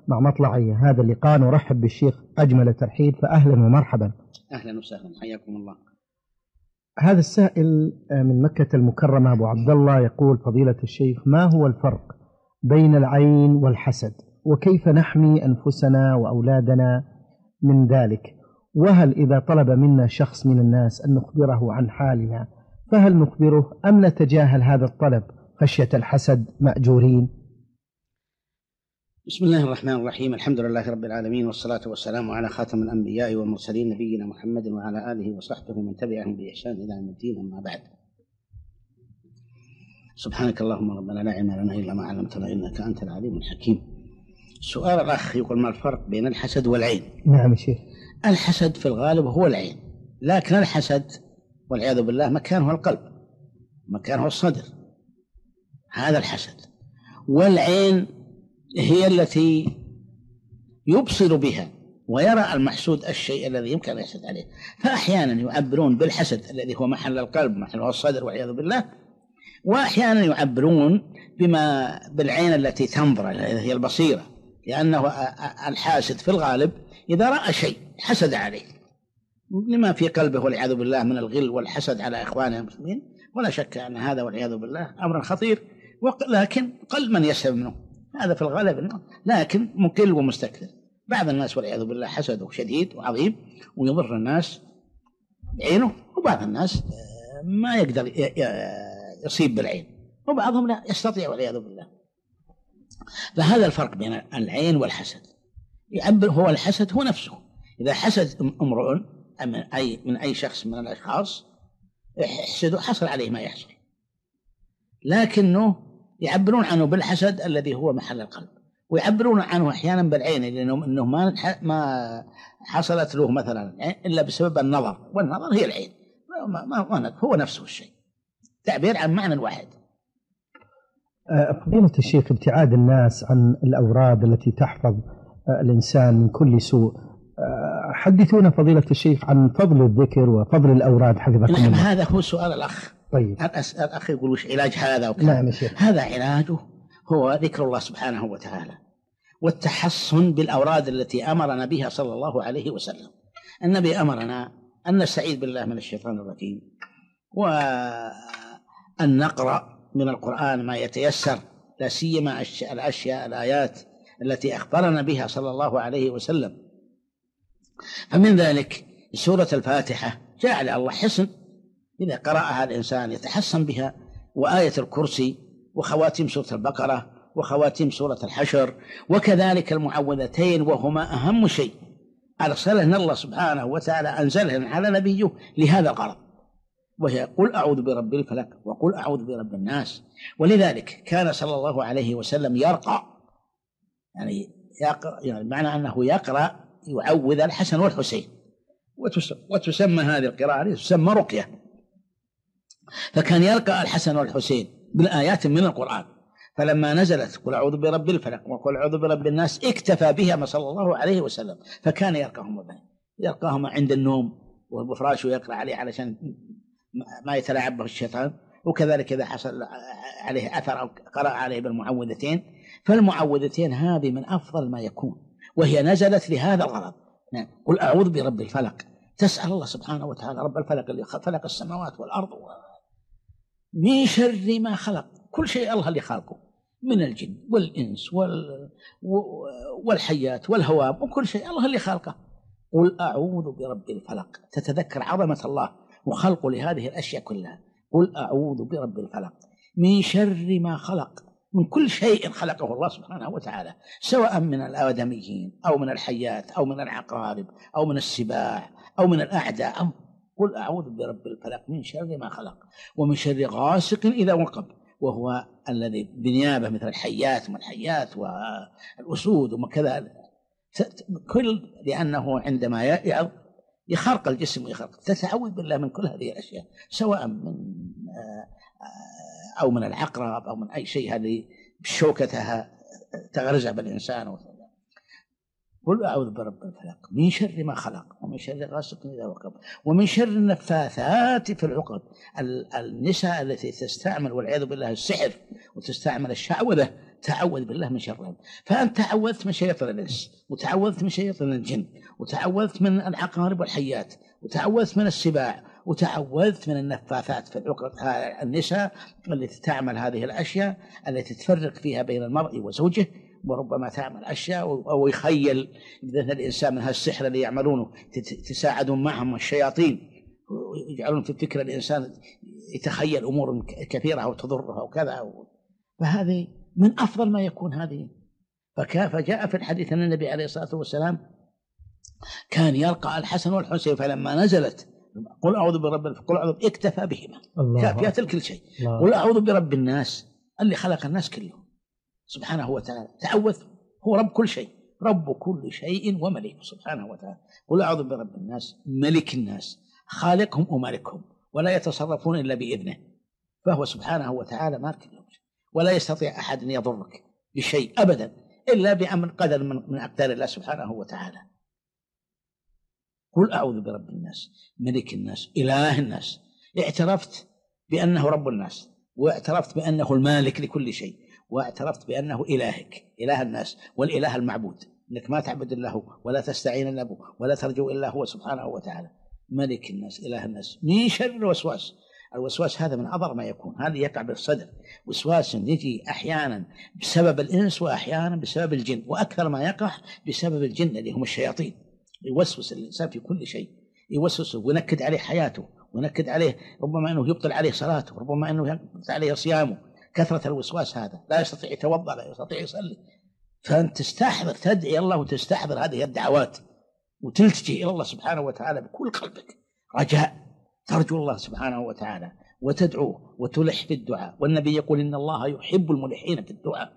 مع مطلع هذا اللقاء نرحب بالشيخ أجمل ترحيب، فأهلا ومرحبا. أهلا وسهلا، حياكم الله. هذا السائل من مكة المكرمة أبو عبد الله يقول: فضيلة الشيخ، ما هو الفرق بين العين والحسد؟ وكيف نحمي أنفسنا وأولادنا من ذلك؟ وهل إذا طلب منا شخص من الناس أن نخبره عن حالنا فهل نخبره أم نتجاهل هذا الطلب خشية الحسد مأجورين؟ بسم الله الرحمن الرحيم، الحمد لله رب العالمين، والصلاة والسلام على خاتم الأنبياء والمرسلين نبينا محمد وعلى آله وصحبه ومن تبعهم بإحسان إلى يوم الدين، أما بعد. سبحانك اللهم ربنا لا علم لنا إلا ما علمتنا إنك أنت العليم الحكيم. سؤال الأخ يقول: ما الفرق بين الحسد والعين؟ نعم شيخ. الحسد في الغالب هو العين، لكن الحسد والعياذ بالله مكانه القلب، مكانه الصدر، هذا الحسد. والعين هي التي يبصر بها ويرى المحسود الشيء الذي يمكن أن يحسد عليه، فأحيانا يعبرون بالحسد الذي هو محل القلب، محله الصدر والعياذ بالله، وأحيانا يعبرون بالعين التي تنظر، هي البصيرة، لأنه الحاسد في الغالب إذا رأى شيء حسد عليه لما في قلبه والعياذ بالله من الغل والحسد على إخوانه المسلمين، ولا شك أن هذا والعياذ بالله أمر خطير، لكن قل من يسلم منه، هذا في الغالب، لكن مقل ومستكثر. بعض الناس والعياذ بالله حسده شديد وعظيم ويضر الناس بعينه، وبعض الناس ما يقدر يصيب بالعين، وبعضهم لا يستطيع والعياذ بالله. فهذا الفرق بين العين والحسد. يعبر هو الحسد هو نفسه، إذا حسد امرؤ من أي شخص من الأشخاص يحسده حصل عليه ما يحصل، لكنه يعبرون عنه بالحسد الذي هو محل القلب، ويعبرون عنه أحيانا بالعين، لأنه ما حصلت له مثلا إلا بسبب النظر، والنظر هي العين، هو نفسه الشيء، تعبير عن معنى واحد. فضيلة الشيخ، ابتعاد الناس عن الأوراد التي تحفظ الإنسان من كل سوء، حدثونا فضيلة الشيخ عن فضل الذكر وفضل الأوراد حفظكم الله. هذا هو سؤال الأخ. طيب. الأخ يقول: وش علاج هذا وكذا؟ نعم شيخ. هذا علاجه هو ذكر الله سبحانه وتعالى والتحصن بالأوراد التي أمرنا بها صلى الله عليه وسلم. النبي أمرنا أن نستعيذ بالله من الشيطان الرجيم، وأن نقرأ من القرآن ما يتيسر، لا سيما الآيات التي أخبرنا بها صلى الله عليه وسلم. فمن ذلك سورة الفاتحة جعل الله حصن إذا قرأها الإنسان يتحصن بها، وآية الكرسي، وخواتيم سورة البقرة، وخواتيم سورة الحشر، وكذلك المعوذتين، وهما أهم شيء أرسلهن الله سبحانه وتعالى، أنزلهن على نبيه لهذا الغرض، وهي قل أعوذ برب الفلق وقل أعوذ برب الناس. ولذلك كان صلى الله عليه وسلم يرقى، يعني معنى أنه يقرأ يعوذ الحسن والحسين، وتسمى هذه القراءة تسمى رقية. فكان يرقى الحسن والحسين بالآيات من القرآن، فلما نزلت قل أعوذ برب الفلق وقل أعوذ برب الناس اكتفى بها صلى الله عليه وسلم، فكان يرقاهم عند النوم والفراش، ويقرأ عليه علشان ما يتلاعب به الشيطان. وكذلك إذا حصل عليه أثر أو قرأ عليه بالمعوذتين، فالمعوذتين هذه من أفضل ما يكون، وهي نزلت لهذا الغرض. قل أعوذ برب الفلق، تسأل الله سبحانه وتعالى رب الفلق اللي خلق السماوات والأرض من شر ما خلق، كل شيء الله اللي خلقه من الجن والإنس والحيات والهوام، وكل شيء الله اللي خلقه. قل أعوذ برب الفلق، تتذكر عظمة الله وخلقه لهذه الأشياء كلها. قل أعوذ برب الفلق من شر ما خلق، من كل شيء خلقه الله سبحانه وتعالى، سواء من الآدميين أو من الحيات أو من العقارب أو من السباع أو من الأعداء. قل أعوذ برب الفلق من شر ما خلق ومن شر غاسق إذا وقب، وهو الذي بنيابه مثل الحيات من الحيات والأسود وكذا، لأنه عندما يخرق الجسم ويخرق، تتعوذ بالله من كل هذه الأشياء، سواء أو من العقرب أو من أي شيء هذه بشوكتها تغرز بالإنسان. قل أعوذ برب الفلق من شر ما خلق ومن شر غاسق إذا وقب ومن شر النفاثات في العقد. النساء التي تستعمل والعياذ بالله السحر وتستعمل الشعوذة تعوذ بالله من شرهم. فأنت تعوذت من شياطين الإنس، وتعوذت من شياطين الجن، وتعوذت من العقارب والحيات، وتعوذت من السباع، وتعوذت من النفاثات في العقد النساء التي تعمل هذه الأشياء التي تفرق فيها بين المرء وزوجه، وربما تعمل أشياء أو يخيل بذهن الإنسان من هالسحر اللي يعملونه، تساعدون معهم الشياطين ويجعلون في فكر الإنسان يتخيل أمور كثيرة أو تضرها وكذا. فهذه من أفضل ما يكون هذه. فجاء في الحديث أن النبي عليه الصلاة والسلام كان يلقى الحسن والحسين، فلما نزلت قل أعوذ برب قل أعوذ اكتفى بهما، كافيات كل شيء. قل أعوذ برب الناس اللي خلق الناس كلهم سبحانه وتعالى، تعوذ، هو رب كل شيء، رب كل شيء ومليك سبحانه وتعالى. قل أعوذ برب الناس ملك الناس خالقهم ومالكهم، ولا يتصرفون إلا بإذنه، فهو سبحانه وتعالى مالك لهم، ولا يستطيع أحد أن يضرك بشيء أبدا إلا بأمر قدر من أقدار الله سبحانه وتعالى. قل أعوذ برب الناس ملك الناس إله الناس، اعترفت بأنه رب الناس، واعترفت بأنه المالك لكل شيء، واعترفت بأنه إلهك إله الناس والإله المعبود، إنك ما تعبد إلا هو ولا تستعين إلا به ولا ترجو إلا هو سبحانه وتعالى. ملك الناس إله الناس من شر الوسواس. الوسواس هذا من أضر ما يكون، هذا يقع بالصدر، وسواس يجي أحيانا بسبب الإنس وأحيانا بسبب الجن، وأكثر ما يقع بسبب الجن اللي هم الشياطين. يوسوس الإنسان في كل شيء، يوسوسه وينكد عليه حياته، وينكد عليه، ربما أنه يبطل عليه صلاته، ربما أنه يبطل عليه صيامه. كثرة الوسواس هذا لا يستطيع يتوضأ، لا يستطيع يصلي. فأنت تستحضر، تدعي الله وتستحضر هذه الدعوات، وتلتجئ إلى الله سبحانه وتعالى بكل قلبك رجاء، ترجو الله سبحانه وتعالى وتدعوه وتلح في الدعاء. والنبي يقول إن الله يحب الملحين في الدعاء.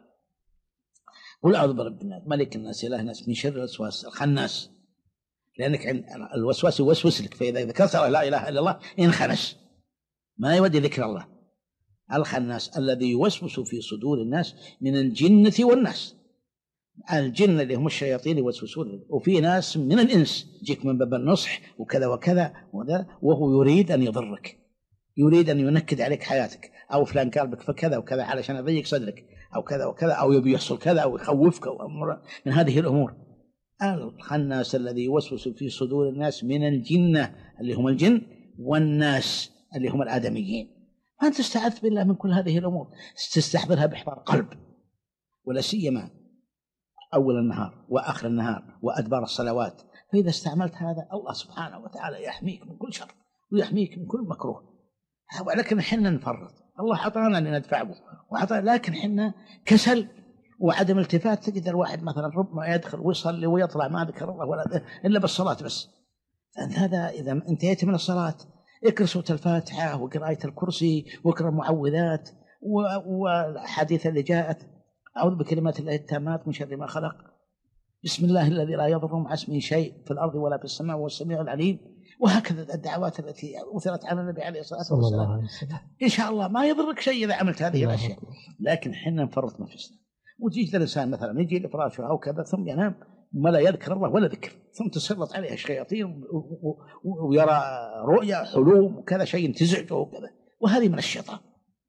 قل أعوذ برب الناس ملك الناس إله الناس من شر الوسواس الخناس، لأنك الوسواس يوسوس لك، فإذا ذكرت لا إله إلا الله انخنس، ما يودي ذكر الله. الخناس الذي يوسوس في صدور الناس من الجنة والناس. الجن اللي هم الشياطين يوسوسون، وفي ناس من الإنس يجيك من باب النصح وكذا وكذا، وهو يريد أن يضرك، يريد أن ينكد عليك حياتك، أو فلان قال بك فكذا وكذا علشان يضيق صدرك، أو كذا وكذا، أو يبي يحصل كذا، أو يخوفك، أو من هذه الأمور. الخناس الذي يوسوس في صدور الناس من الجنة اللي هم الجن، والناس اللي هم الآدميين. فأنت استعذت بالله من كل هذه الأمور، تستحضرها بإحضار قلب، ولا سيما أول النهار وآخر النهار وأدبار الصلوات. فإذا استعملت هذا الله سبحانه وتعالى يحميك من كل شر ويحميك من كل مكروه. ولكن حنا نفرط، الله أعطانا لندفعه وأعطانا، لكن حنا كسل وعدم التفات. تجد الواحد مثلا ربما يدخل ويصلي ويطلع ما ذكر الله ولا إلا بالصلاة بس. فأنت هذا إذا انتهيت من الصلاة اقرأ سورة الفاتحة وقراءة الكرسي واقرأ المعوذات والحديث اللي جاءت أعوذ بكلمات الله التامات من شر ما خلق، بسم الله الذي لا يضر مع اسمه شيء في الأرض ولا في السماء وهو السميع العليم. وهكذا الدعوات التي أثرت على النبي عليه الصلاة والسلام. إن شاء الله ما يضرك شيء إذا عملت هذه الأشياء، لكن حنا نفرط نفسنا. وتجي الإنسان مثلا يجي لفراشه أو كذا ثم ينام ما لا يذكر الله ولا ذكر، ثم تسلط عليه الشياطين ويرى رؤيا حلوم وكذا شيء تزعجه وكذا، وهذه من الشيطان.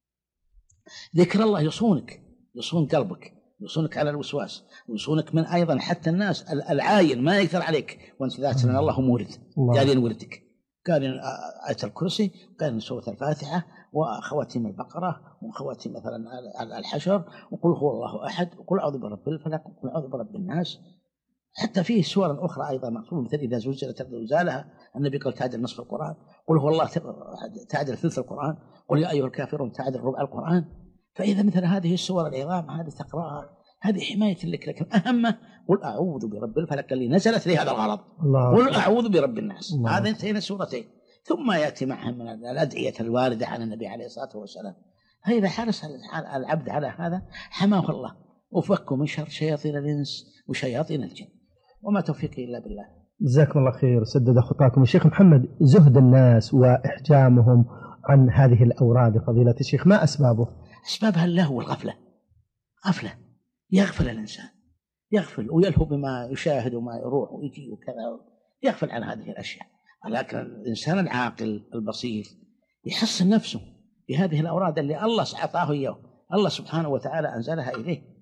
ذكر الله يصونك، يصون قلبك، يصونك على الوسواس، ويصونك من أيضا حتى الناس العاين ما يقدر عليك وأنت ذات لأن الله مورد، قال وردك، قال آية الكرسي، قال سورة الفاتحة، وخواتيم البقرة، وخواتيم مثلا الحشر، وقل هو الله أحد، وقل أعوذ برب الفلق، وقل أعوذ برب الناس. حتى فيه سور أخرى أيضا مقصود، مثل إذا زلزلت زلزالها النبي قال تعدل نصف القرآن، قل هو الله تعدل ثلث القرآن، قل يا أيها الكافرون تعدل ربع القرآن. فإذا مثل هذه السور العظام هذه تقرأها، هذه حماية لك. لكن أهمه قل أعوذ برب الفلق اللي نزلت لهذا الغرض، قل أعوذ برب الناس. هذا انتهينا السورتين، ثم يأتي معها من الأدعية الواردة عن النبي عليه الصلاة والسلام. فإذا حرص العبد على هذا حماه الله وفكه من شر شياطين الإنس وشياطين الجن، وما توفيقي إلا بالله. جزاكم الله خير وسدد خطاكم. الشيخ محمد، زهد الناس وإحجامهم عن هذه الأوراد فضيلة الشيخ ما أسبابه؟ أسبابها اللهو والغفلة. غفلة، يغفل الإنسان، يغفل ويلهو بما يشاهد وما يروح ويجي وكذا، يغفل عن هذه الأشياء. ولكن الإنسان العاقل البصير يحصن نفسه بهذه الأوراد اللي الله أعطاه إياه، الله سبحانه وتعالى أنزلها إليه،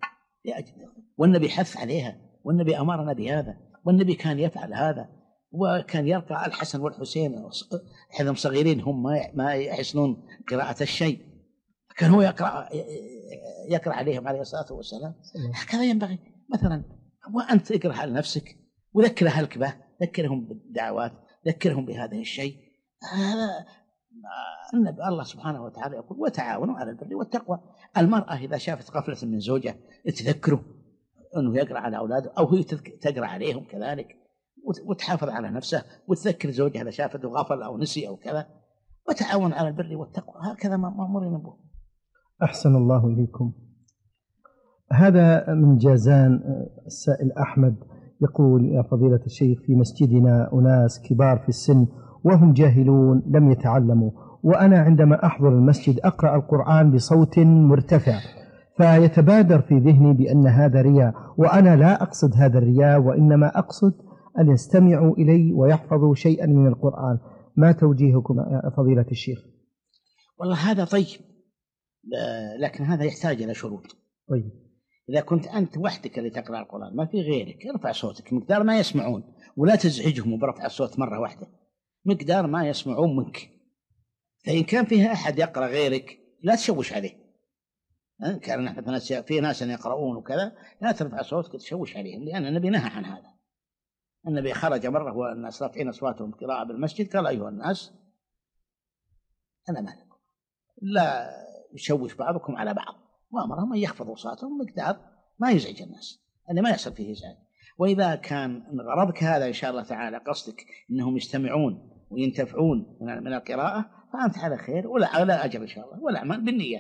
والنبي حث عليها، والنبي أمرنا بهذا، والنبي كان يفعل هذا، وكان يرقى الحسن والحسين حينهم صغيرين هم ما يحسنون قراءة الشيء، كان هو يقرأ عليهم عليه الصلاة والسلام. هكذا ينبغي مثلا، وأنت اقرأ على نفسك وذكر أهلك به، ذكرهم بالدعوات، ذكرهم بهذا الشيء. هذا النبي الله سبحانه وتعالى يقول وتعاونوا على البر والتقوى. المرأة إذا شافت غفلة من زوجها تذكره أنه يقرأ على أولاده، أو هي تقرأ عليهم كذلك، وتحافظ على نفسه، وتذكر زوجها إذا شافته غفل أو نسي أو كذا، وتعاون على البر والتقوى. هكذا مأمورين به. أحسن الله إليكم. هذا من جازان. السائل أحمد يقول: يا فضيلة الشيخ، في مسجدنا أناس كبار في السن وهم جاهلون لم يتعلموا، وأنا عندما أحضر المسجد أقرأ القرآن بصوت مرتفع، فيتبادر في ذهني بأن هذا رياء، وأنا لا أقصد هذا الرياء، وإنما أقصد أن يستمعوا إلي ويحفظوا شيئا من القرآن. ما توجيهكم يا فضيلة الشيخ؟ والله هذا طيب، لكن هذا يحتاج إلى شروط. طيب. إذا كنت أنت وحدك اللي تقرأ القرآن ما في غيرك، ارفع صوتك مقدار ما يسمعون، ولا تزعجهم برفع الصوت مرة واحدة، مقدار ما يسمعون منك. فإن كان فيها أحد يقرأ غيرك لا تشوش عليه. كان في ناس يقرؤون وكذا، لا ترفع صوتك تشوش عليهم، لأن النبي نهى عن هذا. النبي خرج مرة والناس رافعين أصواتهم قراءة بالمسجد، قال: أيها الناس أنا مالكم، لا يشوش بعضكم على بعض، وأمرهم أن يخفضوا صوتهم مقدار ما يزعج الناس، أن ما يحصل فيه إزعاج. وإذا كان غرضك هذا إن شاء الله تعالى، قصدك أنهم يستمعون وينتفعون من القراءة، فأنت على خير ولا على أجر إن شاء الله، والأعمال بالنيات.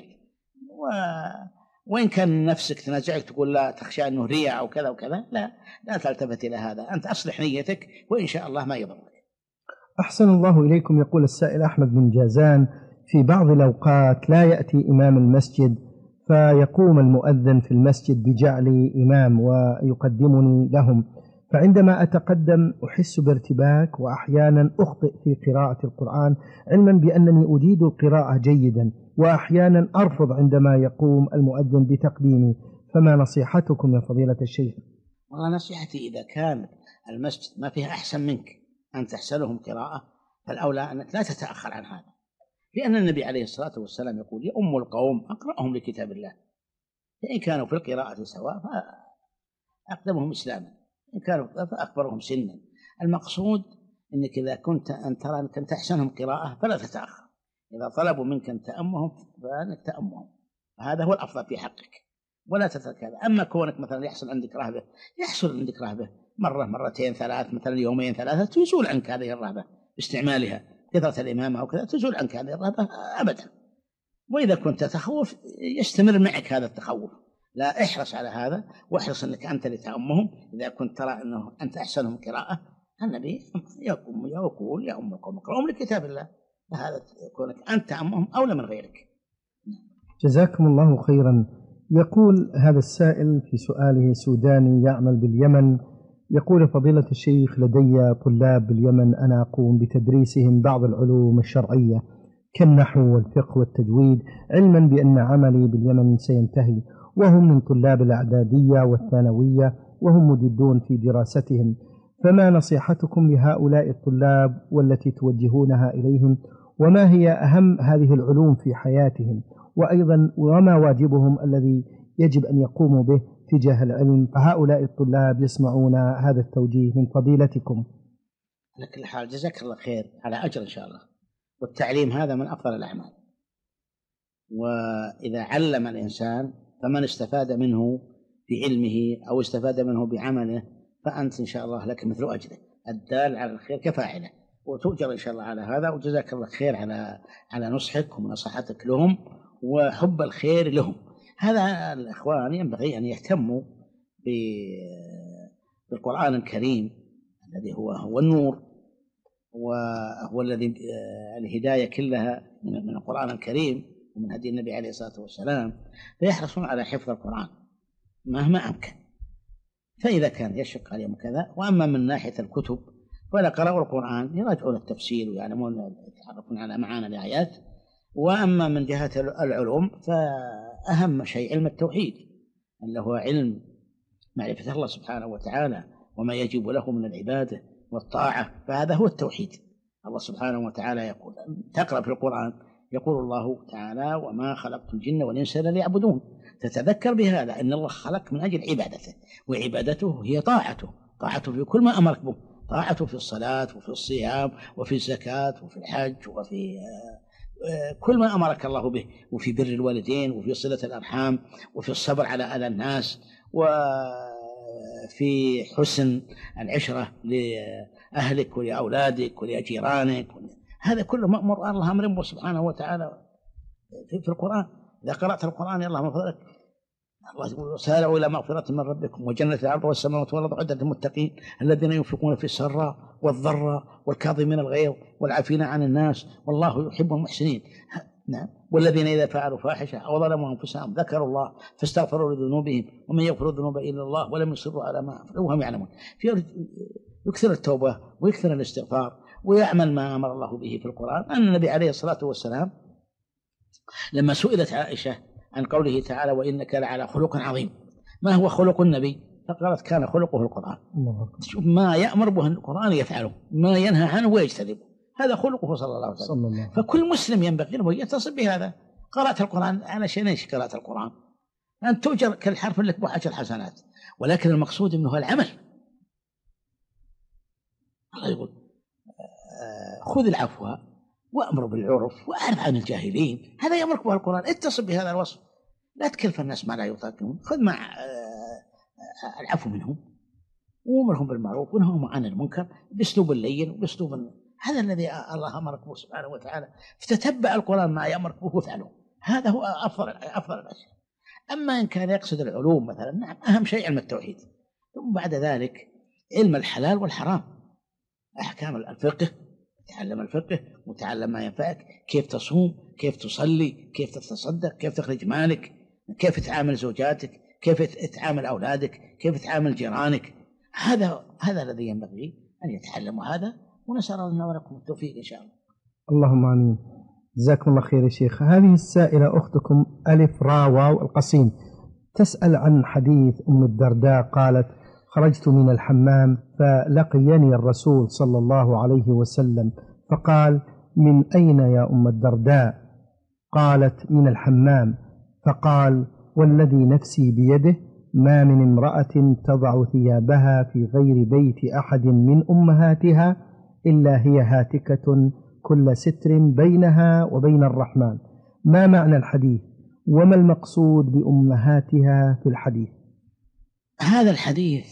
وإن كان نفسك تنازعك تقول لا تخشى أنه رياء أو كذا وكذا، لا تلتفت إلى هذا، أنت أصلح نيتك وإن شاء الله ما يضرك. أحسن الله إليكم. يقول السائل أحمد بن جازان: في بعض الأوقات لا يأتي إمام المسجد، فيقوم المؤذن في المسجد بجعلي إمام ويقدمني لهم، فعندما أتقدم أحس بارتباك، وأحيانا أخطئ في قراءة القرآن، علما بأنني أجيد القراءة جيدا، وأحيانا أرفض عندما يقوم المؤذن بتقديمي. فما نصيحتكم يا فضيلة الشيخ؟ والله نصيحتي، إذا كان المسجد ما فيها أحسن منك أن تحسنهم قراءة، فالأولى أنك لا تتأخر عن هذا، لأن النبي عليه الصلاة والسلام يقول: يؤم القوم أقرأهم لكتاب الله، فإن كانوا في القراءة سواء فأقدمهم إسلاما، إن كانوا فأكبرهم سنا. المقصود أنك إذا كنت أن ترى أنك تحسنهم قراءة فلا تتأخر، إذا طلبوا منك أن تأمهم فأنك تأمهم، هذا هو الأفضل في حقك، ولا تترك هذا. أما كونك مثلا يحصل عندك رهبة مرة مرتين ثلاث، مثلا يومين ثلاثة، تزول عنك هذه الرهبة باستعمالها، كثرة الإمامة وكذا تزول عنك هذه الرهبة أبدا. وإذا كنت تخوف يستمر معك هذا التخوف، لا احرص على هذا، واحرص أنك أنت لتأمهم. إذا كنت ترى أنه أنت أحسنهم قراءة، النبي يقول: يا أم القوم اقرأهم لكتاب الله، فهذا كونك أنت تأمهم أولى من غيرك. جزاكم الله خيرا. يقول هذا السائل في سؤاله: سوداني يعمل باليمن، يقول: فضيلة الشيخ، لدي طلاب باليمن أنا أقوم بتدريسهم بعض العلوم الشرعية كالنحو والفقه والتجويد، علما بأن عملي باليمن سينتهي، وهم من طلاب الإعدادية والثانوية، وهم مجدون في دراستهم، فما نصيحتكم لهؤلاء الطلاب والتي توجهونها إليهم؟ وما هي أهم هذه العلوم في حياتهم؟ وأيضا وما واجبهم الذي يجب أن يقوموا به تجاه العلم؟ فهؤلاء الطلاب يسمعون هذا التوجيه من فضيلتكم. على كل حال جزاك الله خير على أجر إن شاء الله، والتعليم هذا من أفضل الأعمال، وإذا علم الإنسان فمن استفاد منه بعلمه أو استفاد منه بعمله فأنت إن شاء الله لك مثل أجره، الدال على الخير كفاعله، وتؤجر إن شاء الله على هذا. وجزاك الله خير على نصحك ومناصحتك لهم وحب الخير لهم. هذا الإخوان ينبغي أن يهتموا بالقرآن الكريم الذي هو النور، وهو الذي الهداية كلها من القرآن الكريم ومن هدي النبي عليه الصلاة والسلام، فيحرصون على حفظ القرآن مهما أمكن. فإذا كان يشق عليهم كذا. وأما من ناحية الكتب فلا قرأوا القرآن يراجعون التفسير ويعلمون يتعرفون على معاني الآيات. وأما من جهة العلوم فأهم شيء علم التوحيد، اللي هو علم معرفة الله سبحانه وتعالى وما يجب له من العبادة والطاعة، فهذا هو التوحيد. الله سبحانه وتعالى يقول، تقرأ في القرآن يقول الله تعالى: وما خلقت الجن والإنس إلا ليعبدون. تتذكر بهذا أن الله خلق من أجل عبادته، وعبادته هي طاعته في كل ما أمرك به، طاعته في الصلاة وفي الصيام وفي الزكاة وفي الحج وفي كل ما أمرك الله به، وفي بر الوالدين وفي صلة الأرحام وفي الصبر على أذى الناس وفي حسن العشرة لأهلك ولأولادك ولجيرانك. هذا كله مأمور الله أمر به سبحانه وتعالى في القرآن. إذا قرأت القرآن يا الله من فضلك الله يقول: سارعوا إلى مغفرة من ربكم وجنة الأرض والسماوات والأرض أعدت للمتقين الذين ينفقون في السراء والضراء والكاظمين الغيظ والعافين عن الناس والله يحب المحسنين. نعم. والذين إذا فعلوا فاحشة أو ظلموا أنفسهم ذكروا الله فاستغفروا لذنوبهم ومن يغفر الذنوب إلا الله ولم يصروا على ما فعلوا وهم يعلمون. يكثر التوبة ويكثر الاستغفار ويعمل ما أمر الله به في القرآن. أن النبي عليه الصلاة والسلام لما سئلت عائشة عن قوله تعالى: وإنك لعلى خلق عظيم، ما هو خلق النبي؟ فقالت: كان خلقه القرآن. شوف، ما يأمر به القرآن يفعله، ما ينهى عنه ويجتنبه، هذا خلقه صلى الله عليه وسلم. فكل مسلم ينبغي له يتصل بهذا. قرأت القرآن على شيء، ايش قراءة القرآن؟ أن تؤجر كالحرف لك ب10 حسنات، ولكن المقصود منه العمل. الله يقول: خذ العفو وأمر بالعرف وأعرض عن الجاهلين. هذا يأمرك به القرآن. اتصل بهذا الوصف، لا تكلف الناس ما لا يطاقون. خذ مع العفو منهم وأمرهم بالمعروف ونههم عن المنكر بأسلوب اللين وبأسلوب هذا الذي الله أمرك به سبحانه وتعالى. فتتبع القرآن ما يأمرك به وفعله، هذا هو أفضل الأشياء. أما إن كان يقصد العلوم مثلا، نعم، أهم شيء علم التوحيد، ثم بعد ذلك علم الحلال والحرام، أحكام الفقه، تعلم الفقه وتعلم ما ينفعك، كيف تصوم، كيف تصلي، كيف تتصدق، كيف تخرج مالك، كيف تعامل زوجاتك، كيف تعامل أولادك، كيف تعامل جيرانك. هذا الذي ينبغي أن يتعلم هذا، ونسأل الله لنا ولكم التوفيق إن شاء الله. اللهم آمين. جزاكم الله خير يا شيخ. هذه السائلة أختكم ألف راواو القصيم تسأل عن حديث أم الدرداء قالت: خرجت من الحمام فلقيني الرسول صلى الله عليه وسلم فقال: من أين يا أم الدرداء؟ قالت: من الحمام. فقال: والذي نفسي بيده ما من امرأة تضع ثيابها في غير بيت أحد من أمهاتها إلا هي هاتكة كل ستر بينها وبين الرحمن. ما معنى الحديث وما المقصود بأمهاتها في الحديث؟ هذا الحديث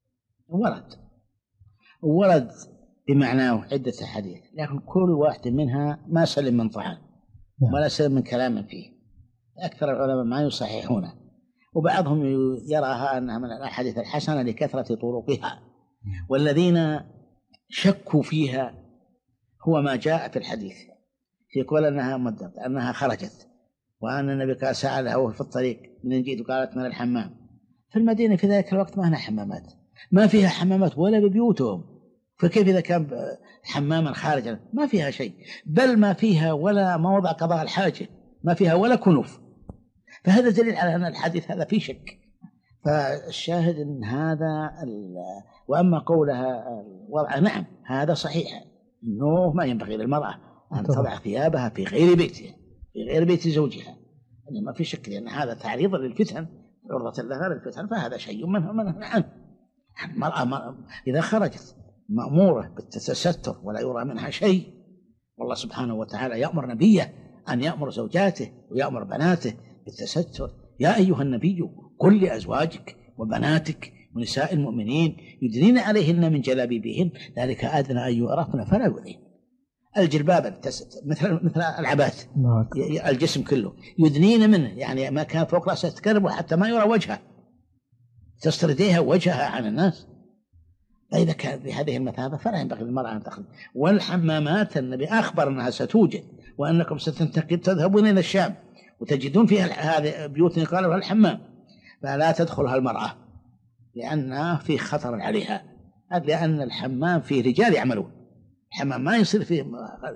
ورد بمعناه عدة أحاديث، لكن كل واحد منها ما سلم من طعن ولا سلم من كلام فيه. أكثر العلماء ما يصححونه، وبعضهم يراها أنها من الأحاديث الحسنة لكثرة طرقها، والذين شكوا فيها هو ما جاء في الحديث يقول أنها خرجت، وأن النبي قال سألها وهو في الطريق: من جئت؟ قالت: من الحمام. في المدينة في ذلك الوقت ما هنا حمامات، ما فيها حمامات ولا ببيوتهم، فكيف إذا كان حماما خارجا ما فيها شيء، بل ما فيها ولا موضع قضاء الحاجة، ما فيها ولا كنوف. فهذا دليل على أن الحديث هذا فيه شك. فالشاهد أن هذا وأما قولها الوضع، نعم هذا صحيح، أنه ما ينبغي للمرأة أن تضع ثيابها في غير بيتها، في غير بيت زوجها، أنه ما في شك، لأن هذا تعريض للفتن، عرضة لها للفتن، فهذا شيء منه عنه. المرأة إذا خرجت مأمورة بالتستر ولا يرى منها شيء، والله سبحانه وتعالى يأمر نبيه أن يأمر زوجاته ويأمر بناته بالتستر: يا أيها النبي قل لأزواجك وبناتك ونساء المؤمنين يدنين عليهن من جلابيبهن ذلك أدنى أن يعرفن فلا يؤذين. الجلباب مثل العبات، الجسم كله يدنين منه، يعني ما كان فوق رأسها تقرب حتى ما يرى وجهها، تستر يديها وجهها عن الناس. فإذا كان بهذه المثابة فلا ينبغي للمرأة أن تخرج. والحمامات النبي أخبر أنها ستوجد، وأنكم ستنتقل تذهبون إلى الشام وتجدون فيها هذه بيوت قالوا الحمام، فلا تدخلها المرأة لأنها في خطر عليها، لأن الحمام فيه رجال يعملون. الحمام ما يصير فيه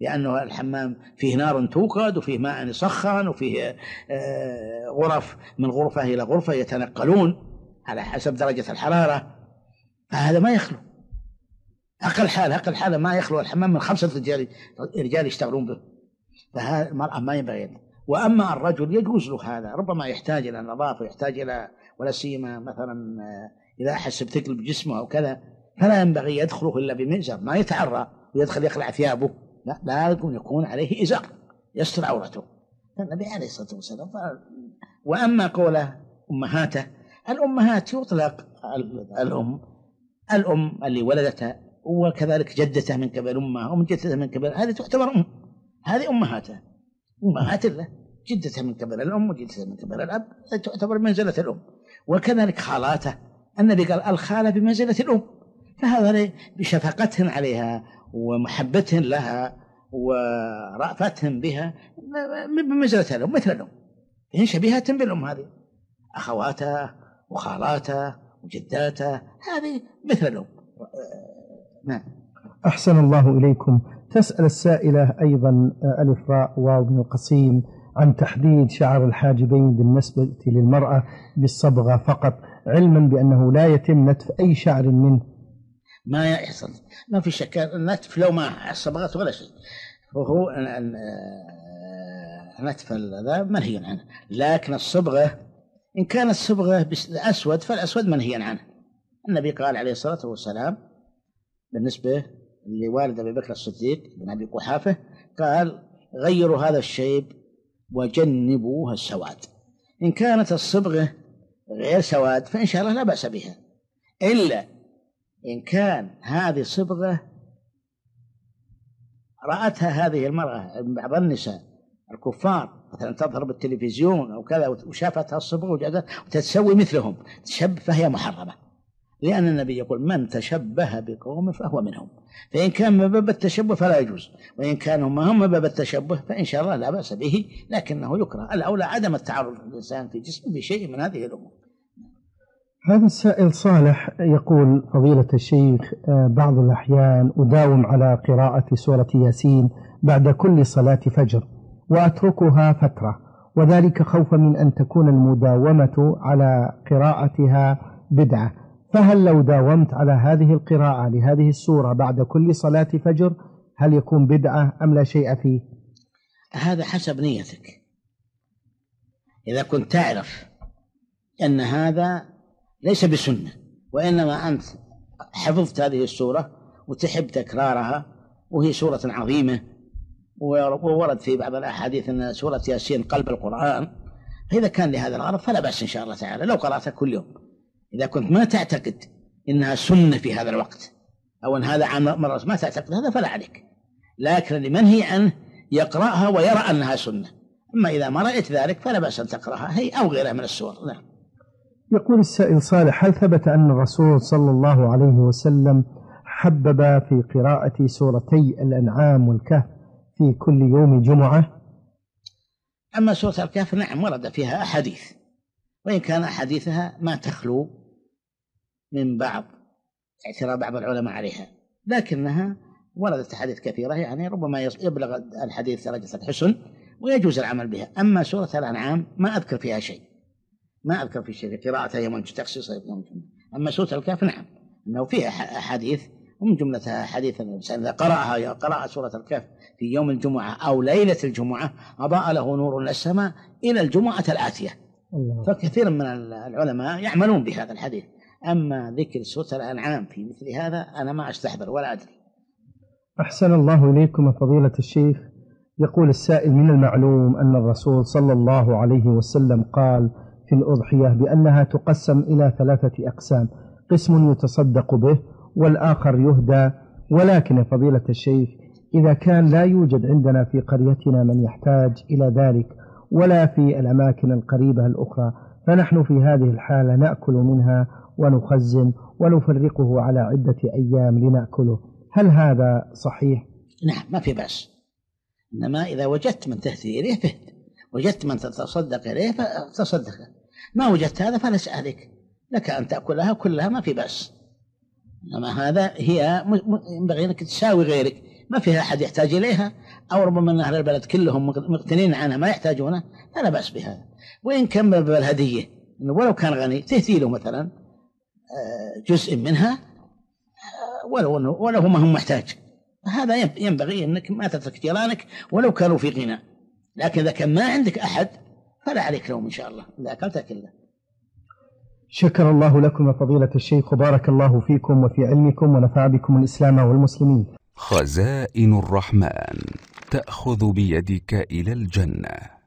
لأنه الحمام فيه نار توقد وفيه ماء يسخن وفيه غرف من غرفة إلى غرفة يتنقلون على حسب درجة الحرارة، فهذا ما يخلو. أقل حالة ما يخلو الحمام من 5 رجال يشتغلون به، فهذا المرأة ما ينبغي. وأما الرجل يجوز له هذا، ربما يحتاج إلى نظافة، يحتاج إلى، ولا سيما مثلا إذا أحس بثقل بجسمه أو كذا، فلا ينبغي يدخله إلا بمئزر، ما يتعرى ويدخل يخلع ثيابه، لا لازم يكون عليه إزار يستر عورته. النبي عليه الصلاة والسلام. وأما قوله أمهاته، الأمهات يطلق الأم اللي ولدتها، وكذلك جدته من قبل أمها، أم جدته من قبل، هذه تعتبر أم، هذه أمهاته، أمهات الله، جدته من قبل الأم وجدته من قبل الأب تعتبر منزلة الأم. وكذلك خالاته، النبي قال الخالة بمنزلة الأم، فهذا بشفقتهم عليها ومحبتهم لها ورأفتهم بها بمنزلة الأم مثل الأم، هي شبيهة بالأم، هذه أخواته وخالاته وجداته هذه مثل الأم. نعم. أحسن الله إليكم. تسأل السائلة أيضا ألف راء واو بن القصيم عن تحديد شعر الحاجبين بالنسبة للمرأة بالصبغة فقط، علما بأنه لا يتم نتف أي شعر منه. ما يحصل، ما في شك، النتف لو ما صبغت ولا شيء، وهو نتف هذا منهي عنه، لكن الصبغة إن كانت صبغة بالأسود فالأسود منهي عنه. النبي قال عليه الصلاة والسلام بالنسبة لوالد أبي بكر الصديق بن أبي قحافة، قال غيروا هذا الشيب وجنبوها السواد. إن كانت الصبغة غير سواد فإن شاء الله لا بأس بها، إلا إن كان هذه صبغة رأتها هذه المرأة بعض النساء الكفار مثلا تظهر بالتلفزيون أو كذا وشافتها الصبغة وتتسوي مثلهم تشبه، فهي محرمة، لأن النبي يقول من تشبه بقوم فهو منهم. فإن كان من باب التشبه فلا يجوز، وإن كانوا هم من باب التشبه فإن شاء الله لا بأس به، لكنه يكره. الأولى عدم التعرض للإنسان في جسمه بشيء من هذه الأمور. هذا السائل صالح يقول فضيلة الشيخ، بعض الأحيان أداوم على قراءة سورة ياسين بعد كل صلاة فجر وأتركها فترة، وذلك خوفا من أن تكون المداومة على قراءتها بدعة، فهل لو داومت على هذه القراءة لهذه السورة بعد كل صلاة فجر هل يكون بدعة أم لا شيء فيه؟ هذا حسب نيتك. إذا كنت تعرف أن هذا ليس بسنة، وإنما أنت حفظت هذه السورة وتحب تكرارها وهي سورة عظيمة، وورد في بعض الأحاديث أن سورة ياسين قلب القرآن، فإذا كان لهذا الغرض فلا بأس إن شاء الله تعالى لو قرأتها كل يوم. إذا كنت ما تعتقد إنها سنة في هذا الوقت أو أن هذا عام مرة ما تعتقد هذا فلا عليك، لكن لمنهي عنه يقرأها ويرى أنها سنة. أما إذا ما رأيت ذلك فلا بأس أن تقرأها هي أو غيرها من السور. نعم. يقول السائل صالح هل ثبت أن الرسول صلى الله عليه وسلم حبب في قراءة سورتي الأنعام والكهف في كل يوم جمعة؟ أما سورة الكهف نعم ورد فيها أحاديث، وإن كان أحاديثها ما تخلو من بعض اعتراض بعض العلماء عليها، لكنها وردت أحاديث كثيرة، يعني ربما يبلغ الحديث درجة الحسن ويجوز العمل بها. أما سورة الأنعام ما أذكر فيها شيء، ما أذكر في شيء قراءتها يوم تخصيصها يوم جمعة. أما سورة الكهف نعم أنه فيها أحاديث، ومن جملتها حديث الإنسان إذا قرأ سورة الكهف في يوم الجمعة أو ليلة الجمعة أضاء له نور السماء إلى الجمعة الآتية. فكثير من العلماء يعملون بهذا الحديث. أما ذكر سورة الأنعام في مثل هذا أنا ما أستحضر ولا أدري. أحسن الله إليكم فضيلة الشيخ. يقول السائل من المعلوم أن الرسول صلى الله عليه وسلم قال في الأضحية بأنها تقسم إلى 3 أقسام، قسم يتصدق به والآخر يهدى، ولكن فضيلة الشيخ إذا كان لا يوجد عندنا في قريتنا من يحتاج إلى ذلك ولا في الأماكن القريبة الأخرى، فنحن في هذه الحالة نأكل منها ونخزن ونفرقه على عدة أيام لنأكله، هل هذا صحيح؟ نعم ما في بأس، إنما إذا وجدت من تهدي إليه فهد، وجدت من تتصدق إليه فتصدق، ما وجدت هذا فليس عليك، لك أن تأكلها كلها ما في بأس. إنما هذا هي ينبغي أنك تساوي غيرك، ما فيها أحد يحتاج إليها، أو ربما أن أهل البلد كلهم مقتنين عنها ما يحتاجونها، فلا بأس بهذا. وإن كان بالهدية ولو كان غني تهدي له مثلا جزء منها ولو ما هم محتاج، هذا ينبغي أنك ما تترك جيرانك ولو كانوا في غنى. لكن إذا كان ما عندك أحد فلا عليك لهم إن شاء الله، إذا أكلت أكله. شكر الله لكم يا فضيلة الشيخ، وبارك الله فيكم وفي علمكم، ونفع بكم الإسلام والمسلمين. خزائن الرحمن تأخذ بيدك إلى الجنة.